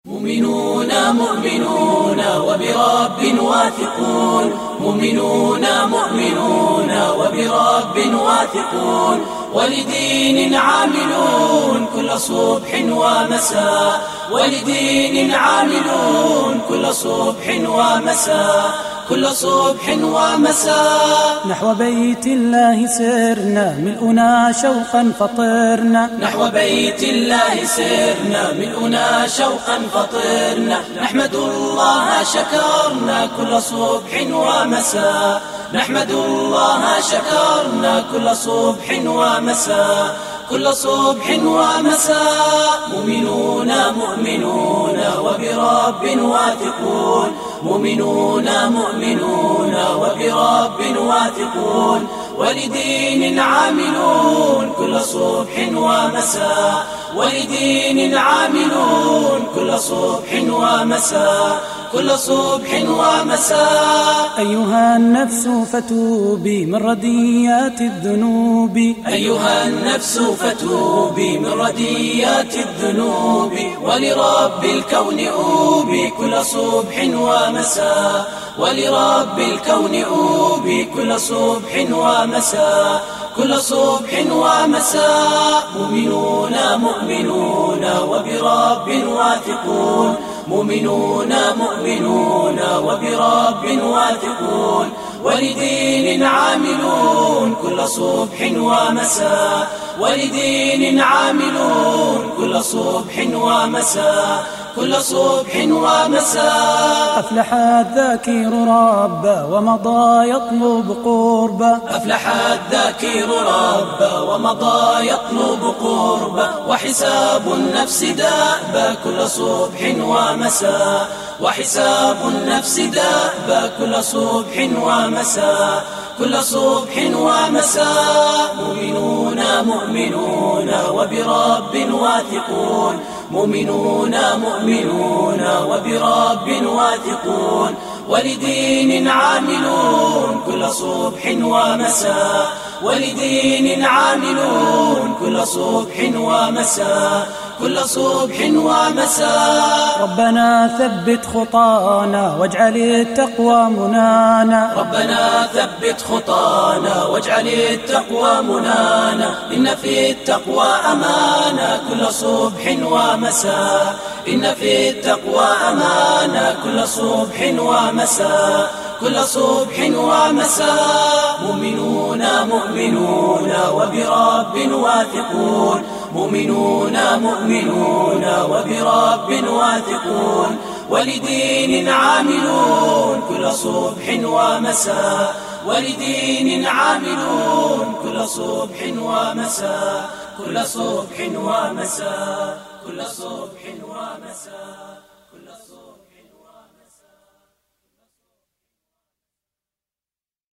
مؤمنون مؤمنون وبرب واثقون، مؤمنون مؤمنون وبرب واثقون، ولدين عاملون كل صبح ومساء، ولدين عاملون كل صبح ومساء، كل صبح ومساء. نحو بيت الله سرنا ملؤنا شوقا فطرنا، نحو بيت الله سرنا ملؤنا شوقا فطرنا، نحمد الله شكرنا كل صبح ومساء، نحمد الله شكرنا كل صبح ومساء، كل صبح ومساء. مؤمنون مؤمنون وبرب واثقون، مؤمنون مؤمنون وبرب واثقون، ولدين عاملون كل صبح ومساء، ولدين عاملون كل صبح ومساء، كل صبح ومساء. أيها النفس فتوبي من رديات الذنوب، أيها النفس فتوبي من رديات الذنوب، ولرب الكون أوبي كل صبح ومساء، ولرب الكون أوبي كل صبح ومساء، كل صبح ومساء. مؤمنون مؤمنون وبرب واثقون، مؤمنون مؤمنون وبرب واثقون، ولدين عاملون كل صبح ومساء، ولدين عاملون كل صبح ومساء، كل صبح ومساء. أفلح الذاكر ربا ومضى يطلب قربا، أفلح الذاكر ربا ومضى يطلب قربا، وحساب النفس دأبا كل صبح ومساء، وحساب النفس دأبا كل صبح ومساء، كل صبح ومساء. مؤمنون مؤمنون وبرب واثقون، مؤمنون مؤمنون وبرب واثقون، ولدين عاملون كل صبح ومساء، ولدين عاملون كل صبح ومساء، كل صبح ومساء. ربنا ثبت خطانا واجعل التقوى منانا، ربنا ثبت خطانا واجعل التقوى منانا، إن في التقوى أمانا كل صبح ومساء، إن في التقوى أمانا كل صبح ومساء، كل صبح ومساء. مؤمنون مؤمنون وبرب واثقون، مؤمنون مؤمنون وبرب واثقون، ولدين عاملون كل صبح ومساء، ولدين عاملون كل صبح ومساء، كل صبح ومساء، كل صبح ومساء، كل صبح